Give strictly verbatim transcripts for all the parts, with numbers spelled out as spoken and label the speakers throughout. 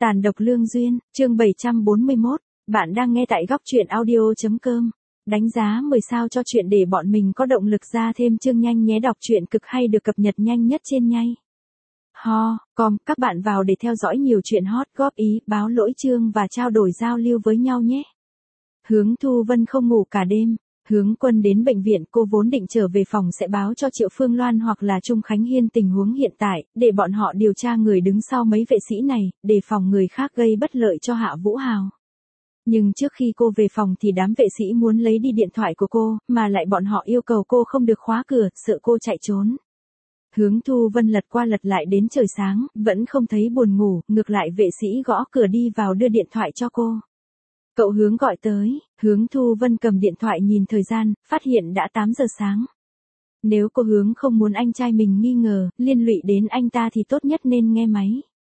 Speaker 1: Tàn độc lương duyên, chương bảy trăm bốn mươi mốt, bạn đang nghe tại góc truyện audio.com. Đánh giá mười sao cho chuyện để bọn mình có động lực ra thêm chương nhanh nhé. Đọc truyện cực hay được cập nhật nhanh nhất trên nhay. Ho, com, các bạn vào để theo dõi nhiều chuyện hot, góp ý, báo lỗi chương và trao đổi giao lưu với nhau nhé. Hướng Thu Vân không ngủ cả đêm. Hướng Quân đến bệnh viện, cô vốn định trở về phòng sẽ báo cho Triệu Phương Loan hoặc là Trung Khánh Hiên tình huống hiện tại, để bọn họ điều tra người đứng sau mấy vệ sĩ này, đề phòng người khác gây bất lợi cho Hạ Vũ Hào. Nhưng trước khi cô về phòng thì đám vệ sĩ muốn lấy đi điện thoại của cô, mà lại bọn họ yêu cầu cô không được khóa cửa, sợ cô chạy trốn. Hướng Thu Vân lật qua lật lại đến trời sáng, vẫn không thấy buồn ngủ, ngược lại vệ sĩ gõ cửa đi vào đưa điện thoại cho cô. Cậu Hướng gọi tới, Hướng Thu Vân cầm điện thoại nhìn thời gian, phát hiện đã tám giờ sáng. Nếu cô Hướng không muốn anh trai mình nghi ngờ, liên lụy đến anh ta thì tốt nhất nên nghe máy.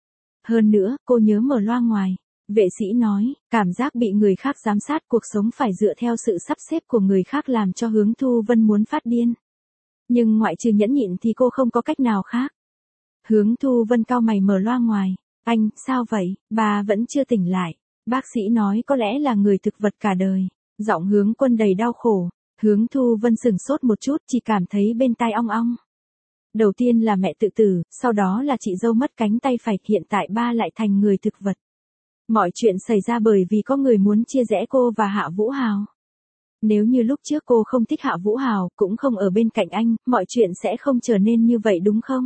Speaker 1: Hơn nữa, cô nhớ mở loa ngoài. Vệ sĩ nói, cảm giác bị người khác giám sát cuộc sống phải dựa theo sự sắp xếp của người khác làm cho Hướng Thu Vân muốn phát điên. Nhưng ngoại trừ nhẫn nhịn thì cô không có cách nào khác. Hướng Thu Vân cau mày mở loa ngoài. Anh, sao vậy, bà vẫn chưa tỉnh lại. Bác sĩ nói có lẽ là người thực vật cả đời. Giọng Hướng Quân đầy đau khổ. Hướng Thu Vân sửng sốt một chút, chỉ cảm thấy bên tai ong ong. Đầu tiên là mẹ tự tử, sau đó là chị dâu mất cánh tay phải, hiện tại ba lại thành người thực vật. Mọi chuyện xảy ra bởi vì có người muốn chia rẽ cô và Hạ Vũ Hào. Nếu như lúc trước cô không thích Hạ Vũ Hào, cũng không ở bên cạnh anh, mọi chuyện sẽ không trở nên như vậy đúng không?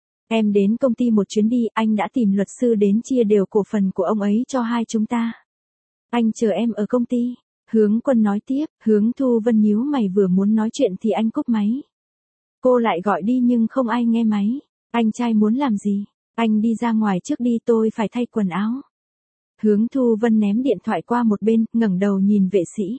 Speaker 1: Em đến công ty một chuyến đi, anh đã tìm luật sư đến chia đều cổ phần của ông ấy cho hai chúng ta. Anh chờ em ở công ty. Hướng Quân nói tiếp, Hướng Thu Vân nhíu mày vừa muốn nói chuyện thì anh cúp máy. Cô lại gọi đi nhưng không ai nghe máy. Anh trai muốn làm gì? Anh đi ra ngoài trước đi, tôi phải thay quần áo. Hướng Thu Vân ném điện thoại qua một bên, ngẩng đầu nhìn vệ sĩ.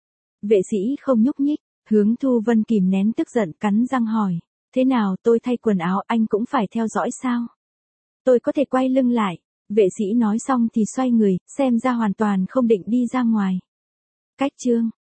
Speaker 1: Vệ sĩ không nhúc nhích. Hướng Thu Vân kìm nén tức giận, cắn răng hỏi. Thế nào, tôi thay quần áo, anh cũng phải theo dõi sao? Tôi có thể quay lưng lại. Vệ sĩ nói xong thì xoay người, xem ra hoàn toàn không định đi ra ngoài. Cách chương.